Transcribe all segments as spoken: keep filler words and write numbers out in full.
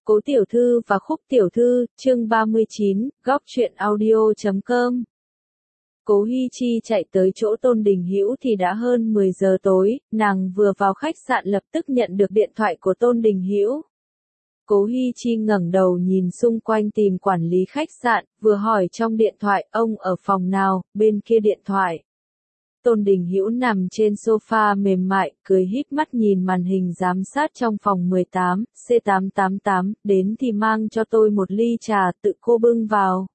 Cố Tiểu Thư và Khúc Tiểu Thư, chương ba mươi chín, góc truyện audio chấm com. Cố Hi Chi chạy tới chỗ Tôn Đình Hữu thì đã hơn mười giờ tối, nàng vừa vào khách sạn lập tức nhận được điện thoại của Tôn Đình Hữu. Cố Hi Chi ngẩng đầu nhìn xung quanh tìm quản lý khách sạn, vừa hỏi trong điện thoại ông ở phòng nào, bên kia điện thoại. Tôn Đình Hữu nằm trên sofa mềm mại, cười híp mắt nhìn màn hình giám sát trong phòng mười tám, C tám tám tám, đến thì mang cho tôi một ly trà, tự cô bưng vào.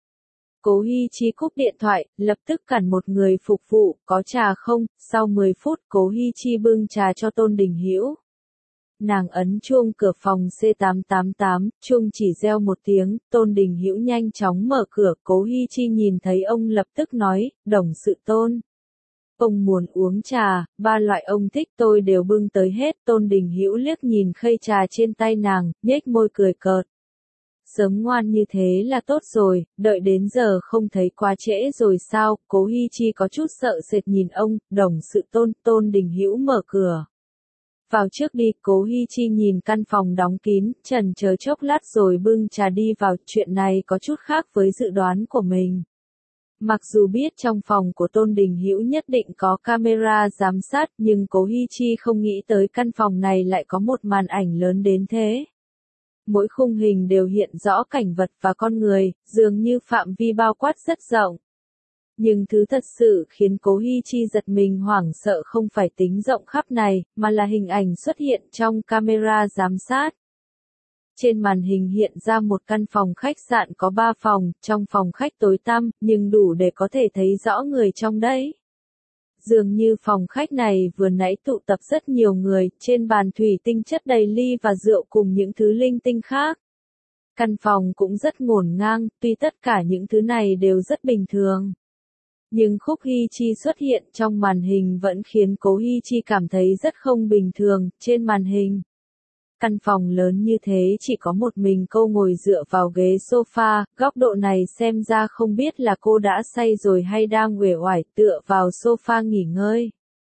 Cố Hi Chi cúp điện thoại, lập tức cản một người phục vụ, có trà không? Sau mười phút, Cố Hi Chi bưng trà cho Tôn Đình Hữu. Nàng ấn chuông cửa phòng C tám tám tám, chuông chỉ reo một tiếng, Tôn Đình Hữu nhanh chóng mở cửa, Cố Hi Chi nhìn thấy ông lập tức nói, đồng sự Tôn. Ông muốn uống trà, ba loại ông thích tôi đều bưng tới hết. Tôn Đình Hữu liếc nhìn khay trà trên tay nàng, nhếch môi cười cợt. Sớm ngoan như thế là tốt rồi, đợi đến giờ không thấy quá trễ rồi sao? Cố Hi Chi có chút sợ sệt nhìn ông, đồng sự Tôn. Tôn Đình Hữu mở cửa. Vào trước đi. Cố Hi Chi nhìn căn phòng đóng kín, chần chờ chốc lát rồi bưng trà đi vào. Chuyện này có chút khác với dự đoán của mình. Mặc dù biết trong phòng của Tôn Đình Hữu nhất định có camera giám sát, nhưng Cố Hi Chi không nghĩ tới căn phòng này lại có một màn ảnh lớn đến thế. Mỗi khung hình đều hiện rõ cảnh vật và con người, dường như phạm vi bao quát rất rộng. Nhưng thứ thật sự khiến Cố Hi Chi giật mình hoảng sợ không phải tính rộng khắp này, mà là hình ảnh xuất hiện trong camera giám sát. Trên màn hình hiện ra một căn phòng khách sạn có ba phòng, trong phòng khách tối tăm, nhưng đủ để có thể thấy rõ người trong đấy. Dường như phòng khách này vừa nãy tụ tập rất nhiều người, trên bàn thủy tinh chất đầy ly và rượu cùng những thứ linh tinh khác. Căn phòng cũng rất ngổn ngang, tuy tất cả những thứ này đều rất bình thường. Nhưng Khúc Hi Chi xuất hiện trong màn hình vẫn khiến Cố Hi Chi cảm thấy rất không bình thường. Trên màn hình, căn phòng lớn như thế chỉ có một mình cô ngồi dựa vào ghế sofa, góc độ này xem ra không biết là cô đã say rồi hay đang uể oải tựa vào sofa nghỉ ngơi.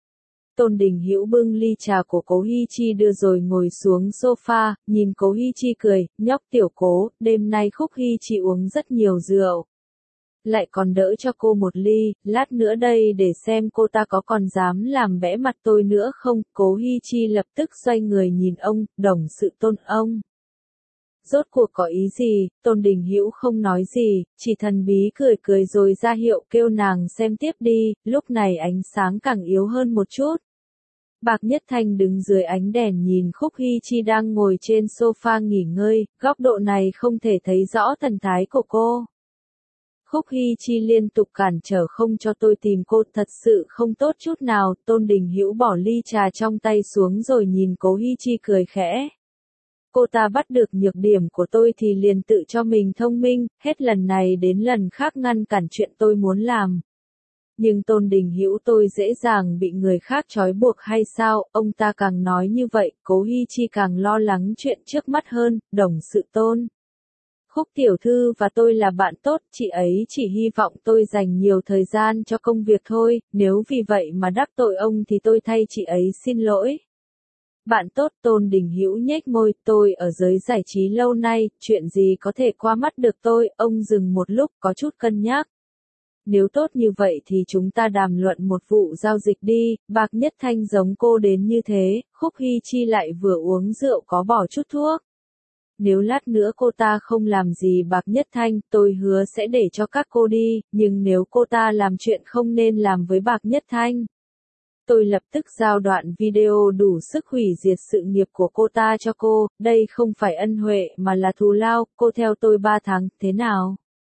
Tôn Đình Hữu bưng ly trà của Cố Hi Chi đưa rồi ngồi xuống sofa, nhìn Cố Hi Chi cười, nhóc tiểu Cố, đêm nay Khúc Hi Chi uống rất nhiều rượu. Lại còn đỡ cho cô một ly, lát nữa đây để xem cô ta có còn dám làm bẽ mặt tôi nữa không. Cố Hi Chi lập tức xoay người nhìn ông, đồng sự Tôn ông. Rốt cuộc có ý gì? Tôn Đình Hữu không nói gì, chỉ thần bí cười cười rồi ra hiệu kêu nàng xem tiếp đi. Lúc này ánh sáng càng yếu hơn một chút. Bạc Nhất Thanh đứng dưới ánh đèn nhìn Khúc Hi Chi đang ngồi trên sofa nghỉ ngơi, góc độ này không thể thấy rõ thần thái của cô. Khúc Hi Chi liên tục cản trở không cho tôi tìm cô, thật sự không tốt chút nào. Tôn Đình Hữu bỏ ly trà trong tay xuống rồi nhìn Cố Hi Chi cười khẽ. Cô ta bắt được nhược điểm của tôi thì liền tự cho mình thông minh, hết lần này đến lần khác ngăn cản chuyện tôi muốn làm. Nhưng Tôn Đình Hữu tôi dễ dàng bị người khác trói buộc hay sao? Ông ta càng nói như vậy, Cố Hi Chi càng lo lắng chuyện trước mắt hơn. Đồng sự Tôn. Khúc tiểu thư và tôi là bạn tốt, chị ấy chỉ hy vọng tôi dành nhiều thời gian cho công việc thôi, nếu vì vậy mà đắc tội ông thì tôi thay chị ấy xin lỗi. Bạn tốt. Tôn Đình Hữu nhếch môi, tôi ở giới giải trí lâu nay, chuyện gì có thể qua mắt được tôi. Ông dừng một lúc có chút cân nhắc. Nếu tốt như vậy thì chúng ta đàm luận một vụ giao dịch đi. Bạc Nhất Thanh giống cô đến như thế. Khúc Hi Chi lại vừa uống rượu có bỏ chút thuốc. Nếu lát nữa cô ta không làm gì Bạc Nhất Thanh, tôi hứa sẽ để cho các cô đi, nhưng nếu cô ta làm chuyện không nên làm với Bạc Nhất Thanh, tôi lập tức giao đoạn video đủ sức hủy diệt sự nghiệp của cô ta cho cô. Đây không phải ân huệ mà là thù lao. Cô theo tôi ba tháng, thế nào?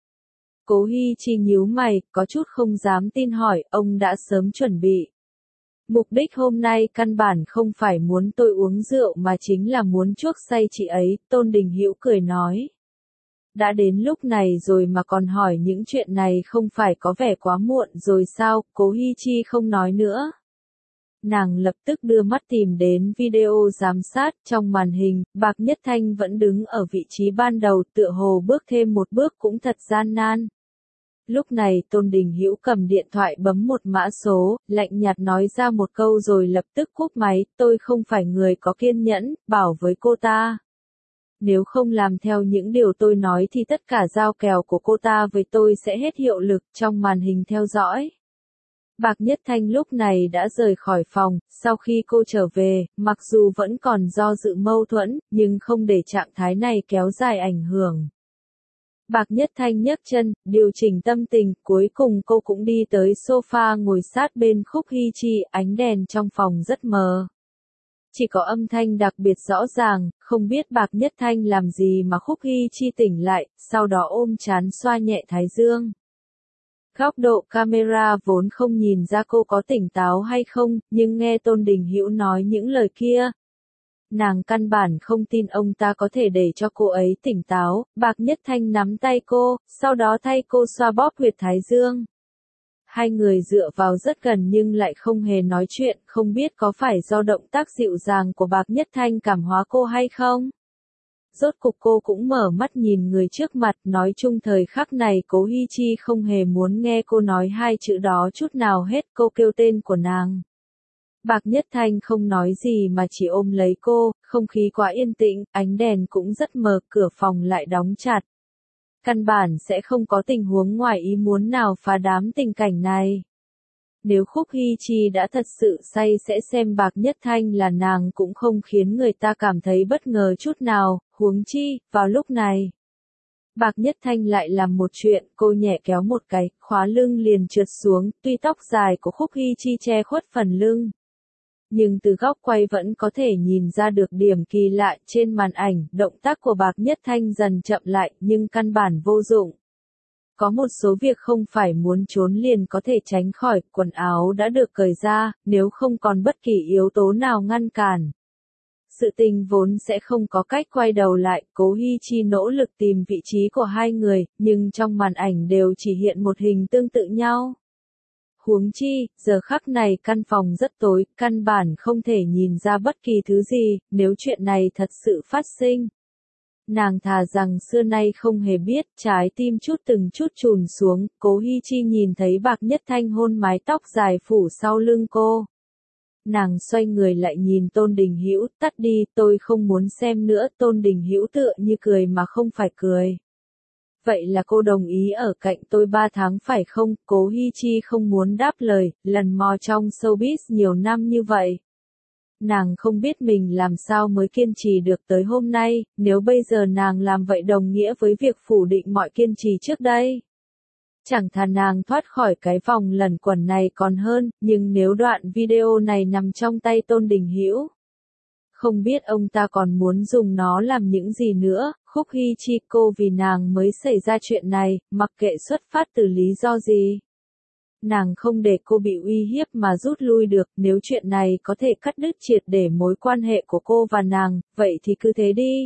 Cố Hi Chi nhíu mày, có chút không dám tin hỏi, ông đã sớm chuẩn bị. Mục đích hôm nay căn bản không phải muốn tôi uống rượu mà chính là muốn chuốc say chị ấy. Tôn Đình Hữu cười nói. Đã đến lúc này rồi mà còn hỏi những chuyện này không phải có vẻ quá muộn rồi sao? Cố Hi Chi không nói nữa. Nàng lập tức đưa mắt tìm đến video giám sát, trong màn hình, Bạc Nhất Thanh vẫn đứng ở vị trí ban đầu, tựa hồ bước thêm một bước cũng thật gian nan. Lúc này Tôn Đình Hữu cầm điện thoại bấm một mã số, lạnh nhạt nói ra một câu rồi lập tức cúp máy, tôi không phải người có kiên nhẫn, bảo với cô ta. Nếu không làm theo những điều tôi nói thì tất cả giao kèo của cô ta với tôi sẽ hết hiệu lực trong màn hình theo dõi. Bạc Nhất Thanh lúc này đã rời khỏi phòng, sau khi cô trở về, mặc dù vẫn còn do dự mâu thuẫn, nhưng không để trạng thái này kéo dài ảnh hưởng. Bạc Nhất Thanh nhấc chân, điều chỉnh tâm tình, cuối cùng cô cũng đi tới sofa ngồi sát bên Khúc Hy Chi, ánh đèn trong phòng rất mờ. Chỉ có âm thanh đặc biệt rõ ràng, không biết Bạc Nhất Thanh làm gì mà Khúc Hy Chi tỉnh lại, sau đó ôm trán xoa nhẹ thái dương. Góc độ camera vốn không nhìn ra cô có tỉnh táo hay không, nhưng nghe Tôn Đình Hữu nói những lời kia. Nàng căn bản không tin ông ta có thể để cho cô ấy tỉnh táo, Bạc Nhất Thanh nắm tay cô, sau đó thay cô xoa bóp huyệt thái dương. Hai người dựa vào rất gần nhưng lại không hề nói chuyện, không biết có phải do động tác dịu dàng của Bạc Nhất Thanh cảm hóa cô hay không? Rốt cục cô cũng mở mắt nhìn người trước mặt, nói chung thời khắc này Cố Hi Chi không hề muốn nghe cô nói hai chữ đó chút nào hết, cô kêu tên của nàng. Bạc Nhất Thanh không nói gì mà chỉ ôm lấy cô, không khí quá yên tĩnh, ánh đèn cũng rất mờ, cửa phòng lại đóng chặt. Căn bản sẽ không có tình huống ngoài ý muốn nào phá đám tình cảnh này. Nếu Khúc Hy Chi đã thật sự say sẽ xem Bạc Nhất Thanh là nàng cũng không khiến người ta cảm thấy bất ngờ chút nào, huống chi, vào lúc này. Bạc Nhất Thanh lại làm một chuyện, cô nhẹ kéo một cái, khóa lưng liền trượt xuống, tuy tóc dài của Khúc Hy Chi che khuất phần lưng. Nhưng từ góc quay vẫn có thể nhìn ra được điểm kỳ lạ trên màn ảnh, động tác của Bạc Nhất Thanh dần chậm lại, nhưng căn bản vô dụng. Có một số việc không phải muốn trốn liền có thể tránh khỏi, quần áo đã được cởi ra, nếu không còn bất kỳ yếu tố nào ngăn cản. Sự tình vốn sẽ không có cách quay đầu lại, Cố Hi Chi nỗ lực tìm vị trí của hai người, nhưng trong màn ảnh đều chỉ hiện một hình tương tự nhau. Huống chi, giờ khắc này căn phòng rất tối, căn bản không thể nhìn ra bất kỳ thứ gì, nếu chuyện này thật sự phát sinh. Nàng thà rằng xưa nay không hề biết, trái tim chút từng chút chùn xuống, Cố Hi Chi nhìn thấy Bạc Nhất Thanh hôn mái tóc dài phủ sau lưng cô. Nàng xoay người lại nhìn Tôn Đình Hữu, tắt đi, tôi không muốn xem nữa, Tôn Đình Hữu tựa như cười mà không phải cười. Vậy là cô đồng ý ở cạnh tôi ba tháng phải không? Cố Hi Chi không muốn đáp lời, lần mò trong showbiz nhiều năm như vậy. Nàng không biết mình làm sao mới kiên trì được tới hôm nay, nếu bây giờ nàng làm vậy đồng nghĩa với việc phủ định mọi kiên trì trước đây. Chẳng thà nàng thoát khỏi cái vòng lẩn quẩn này còn hơn, nhưng nếu đoạn video này nằm trong tay Tôn Đình Hữu, không biết ông ta còn muốn dùng nó làm những gì nữa. Khúc Hi Chi, cô vì nàng mới xảy ra chuyện này, mặc kệ xuất phát từ lý do gì. Nàng không để cô bị uy hiếp mà rút lui được, nếu chuyện này có thể cắt đứt triệt để mối quan hệ của cô và nàng, vậy thì cứ thế đi.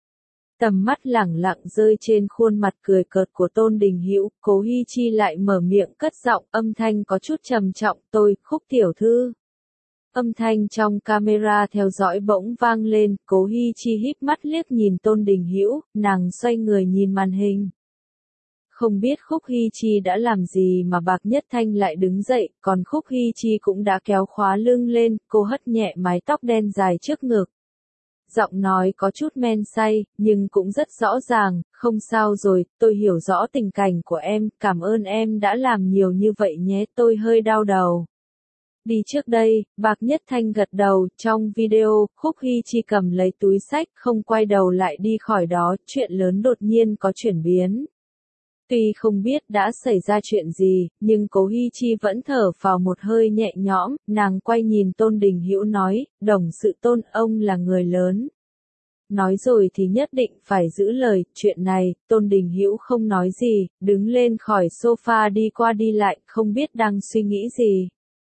Tầm mắt lẳng lặng rơi trên khuôn mặt cười cợt của Tôn Đình Hữu, Cố Hi Chi lại mở miệng cất giọng, âm thanh có chút trầm trọng, tôi, Khúc tiểu thư. Âm thanh trong camera theo dõi bỗng vang lên, Cố Hi Chi híp mắt liếc nhìn Tôn Đình Hữu, nàng xoay người nhìn màn hình. Không biết Khúc Hi Chi đã làm gì mà Bạc Nhất Thanh lại đứng dậy, còn Khúc Hi Chi cũng đã kéo khóa lưng lên, cô hất nhẹ mái tóc đen dài trước ngực. Giọng nói có chút men say, nhưng cũng rất rõ ràng, không sao rồi, tôi hiểu rõ tình cảnh của em, cảm ơn em đã làm nhiều như vậy nhé, tôi hơi đau đầu. Đi trước đây, Bạc Nhất Thanh gật đầu, trong video, Khúc Hi Chi cầm lấy túi xách, không quay đầu lại đi khỏi đó, chuyện lớn đột nhiên có chuyển biến. Tuy không biết đã xảy ra chuyện gì, nhưng Cố Hi Chi vẫn thở phào một hơi nhẹ nhõm, nàng quay nhìn Tôn Đình Hữu nói, đồng sự Tôn, ông là người lớn. Nói rồi thì nhất định phải giữ lời, chuyện này, Tôn Đình Hữu không nói gì, đứng lên khỏi sofa đi qua đi lại, không biết đang suy nghĩ gì.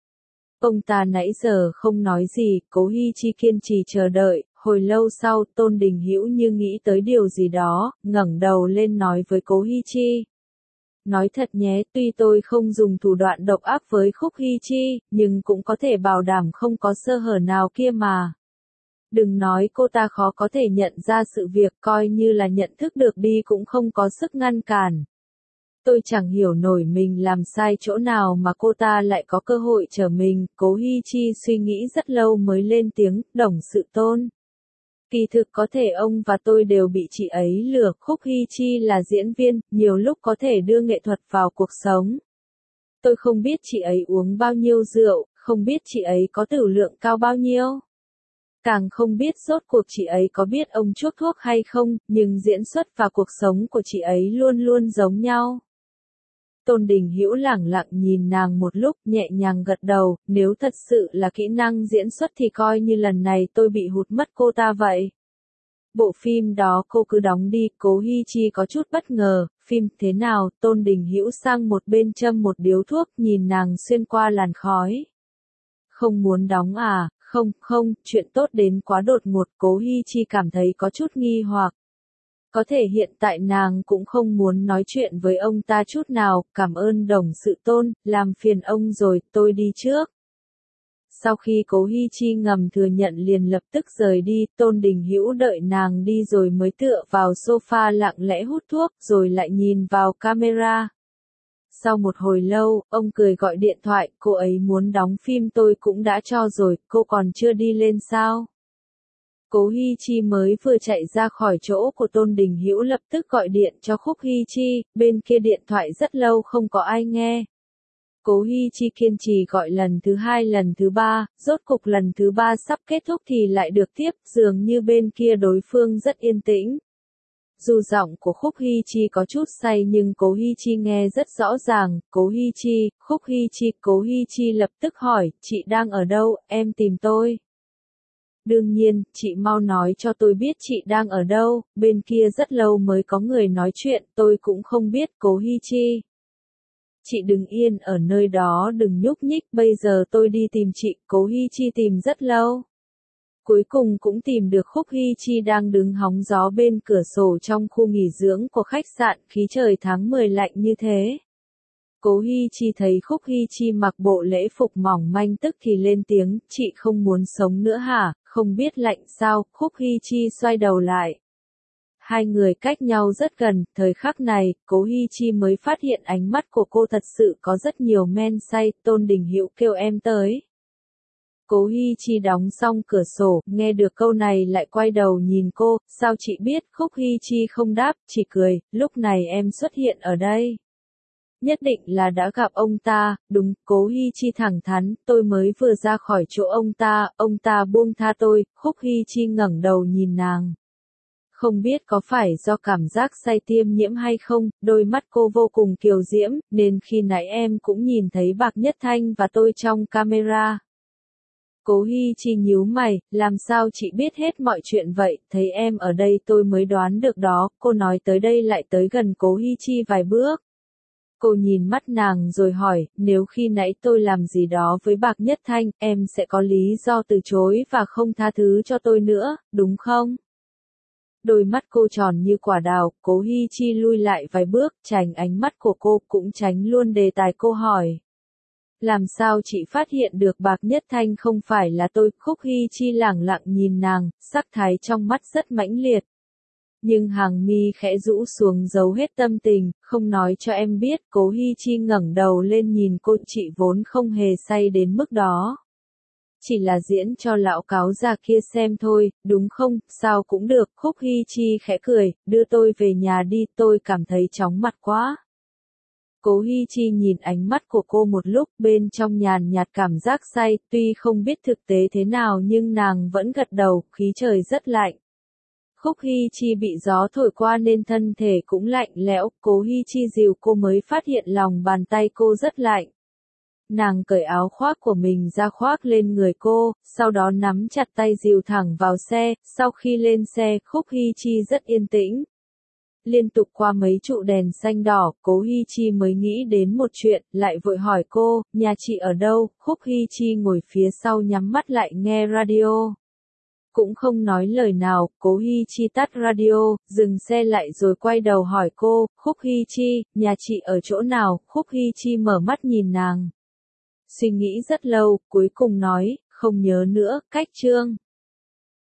Ông ta nãy giờ không nói gì, Cố Hi Chi kiên trì chờ đợi, hồi lâu sau, Tôn Đình Hữu như nghĩ tới điều gì đó, ngẩng đầu lên nói với Cố Hi Chi. Nói thật nhé, tuy tôi không dùng thủ đoạn độc ác với Khúc Hi Chi, nhưng cũng có thể bảo đảm không có sơ hở nào kia mà. Đừng nói cô ta khó có thể nhận ra sự việc, coi như là nhận thức được đi cũng không có sức ngăn cản. Tôi chẳng hiểu nổi mình làm sai chỗ nào mà cô ta lại có cơ hội trở mình, Cố Hi Chi suy nghĩ rất lâu mới lên tiếng, đồng sự Tôn. Kỳ thực có thể ông và tôi đều bị chị ấy lừa, Khúc Hy Chi là diễn viên, nhiều lúc có thể đưa nghệ thuật vào cuộc sống. Tôi không biết chị ấy uống bao nhiêu rượu, không biết chị ấy có tửu lượng cao bao nhiêu. Càng không biết rốt cuộc chị ấy có biết ông chuốc thuốc hay không, nhưng diễn xuất và cuộc sống của chị ấy luôn luôn giống nhau. Tôn Đình Hữu lẳng lặng nhìn nàng một lúc, nhẹ nhàng gật đầu, nếu thật sự là kỹ năng diễn xuất thì coi như lần này tôi bị hụt mất cô ta vậy. Bộ phim đó cô cứ đóng đi, Cố Hi Chi có chút bất ngờ, phim thế nào, Tôn Đình Hữu sang một bên châm một điếu thuốc, nhìn nàng xuyên qua làn khói. Không muốn đóng à, không, không, chuyện tốt đến quá đột ngột, Cố Hi Chi cảm thấy có chút nghi hoặc. Có thể hiện tại nàng cũng không muốn nói chuyện với ông ta chút nào, cảm ơn đồng sự Tôn, làm phiền ông rồi, tôi đi trước. Sau khi Cố Hi Chi ngầm thừa nhận liền lập tức rời đi, Tôn Đình Hữu đợi nàng đi rồi mới tựa vào sofa lặng lẽ hút thuốc, rồi lại nhìn vào camera. Sau một hồi lâu, ông cười gọi điện thoại, cô ấy muốn đóng phim tôi cũng đã cho rồi, cô còn chưa đi lên sao? Cố Hi Chi mới vừa chạy ra khỏi chỗ của Tôn Đình Hữu lập tức gọi điện cho Khúc Hi Chi, bên kia điện thoại rất lâu không có ai nghe. Cố Hi Chi kiên trì gọi lần thứ hai lần thứ ba, rốt cục lần thứ ba sắp kết thúc thì lại được tiếp, dường như bên kia đối phương rất yên tĩnh. Dù giọng của Khúc Hi Chi có chút say nhưng Cố Hi Chi nghe rất rõ ràng, Cố Hi Chi, Khúc Hi Chi, Cố Hi Chi lập tức hỏi, chị đang ở đâu, em tìm tôi. Đương nhiên, chị mau nói cho tôi biết chị đang ở đâu, bên kia rất lâu mới có người nói chuyện, tôi cũng không biết, Cố Hi Chi. Chị đừng yên ở nơi đó đừng nhúc nhích, bây giờ tôi đi tìm chị, Cố Hi Chi tìm rất lâu. Cuối cùng cũng tìm được Khúc Hi Chi đang đứng hóng gió bên cửa sổ trong khu nghỉ dưỡng của khách sạn, khí trời tháng mười lạnh như thế. Cố Hi Chi thấy Khúc Hi Chi mặc bộ lễ phục mỏng manh tức thì lên tiếng, chị không muốn sống nữa hả, không biết lạnh sao, Khúc Hi Chi xoay đầu lại. Hai người cách nhau rất gần, thời khắc này, Cố Hi Chi mới phát hiện ánh mắt của cô thật sự có rất nhiều men say, Tôn Đình Hữu kêu em tới. Cố Hi Chi đóng xong cửa sổ, nghe được câu này lại quay đầu nhìn cô, sao chị biết, Khúc Hi Chi không đáp, chỉ cười, lúc này em xuất hiện ở đây. Nhất định là đã gặp ông ta, đúng, Cố Hi Chi thẳng thắn, tôi mới vừa ra khỏi chỗ ông ta, ông ta buông tha tôi, Khúc Hi Chi ngẩng đầu nhìn nàng. Không biết có phải do cảm giác say tiêm nhiễm hay không, đôi mắt cô vô cùng kiều diễm, nên khi nãy em cũng nhìn thấy Bạc Nhất Thanh và tôi trong camera. Cố Hi Chi nhíu mày, làm sao chị biết hết mọi chuyện vậy, thấy em ở đây tôi mới đoán được đó, cô nói tới đây lại tới gần Cố Hi Chi vài bước. Cô nhìn mắt nàng rồi hỏi, nếu khi nãy tôi làm gì đó với Bạc Nhất Thanh, em sẽ có lý do từ chối và không tha thứ cho tôi nữa, đúng không? Đôi mắt cô tròn như quả đào, Cố Hi Chi lui lại vài bước, tránh ánh mắt của cô, cũng tránh luôn đề tài cô hỏi. Làm sao chị phát hiện được Bạc Nhất Thanh không phải là tôi, Khúc Hi Chi lẳng lặng nhìn nàng, sắc thái trong mắt rất mãnh liệt. Nhưng hàng mi khẽ rũ xuống giấu hết tâm tình, không nói cho em biết, Cố Hi Chi ngẩng đầu lên nhìn cô, chị vốn không hề say đến mức đó. Chỉ là diễn cho lão cáo già kia xem thôi, đúng không, sao cũng được, Khúc Hi Chi khẽ cười, đưa tôi về nhà đi, tôi cảm thấy chóng mặt quá. Cố Hi Chi nhìn ánh mắt của cô một lúc, bên trong nhàn nhạt cảm giác say, tuy không biết thực tế thế nào nhưng nàng vẫn gật đầu, khí trời rất lạnh. Khúc Hi Chi bị gió thổi qua nên thân thể cũng lạnh lẽo, Cố Hi Chi dìu cô mới phát hiện lòng bàn tay cô rất lạnh. Nàng cởi áo khoác của mình ra khoác lên người cô, sau đó nắm chặt tay dìu thẳng vào xe, sau khi lên xe, Khúc Hi Chi rất yên tĩnh. Liên tục qua mấy trụ đèn xanh đỏ, Cố Hi Chi mới nghĩ đến một chuyện, lại vội hỏi cô, nhà chị ở đâu, Khúc Hi Chi ngồi phía sau nhắm mắt lại nghe radio. Cũng không nói lời nào, Cố Hi Chi tắt radio, dừng xe lại rồi quay đầu hỏi cô, Khúc Hi Chi, nhà chị ở chỗ nào, Khúc Hi Chi mở mắt nhìn nàng. Suy nghĩ rất lâu, cuối cùng nói, không nhớ nữa, cách chương.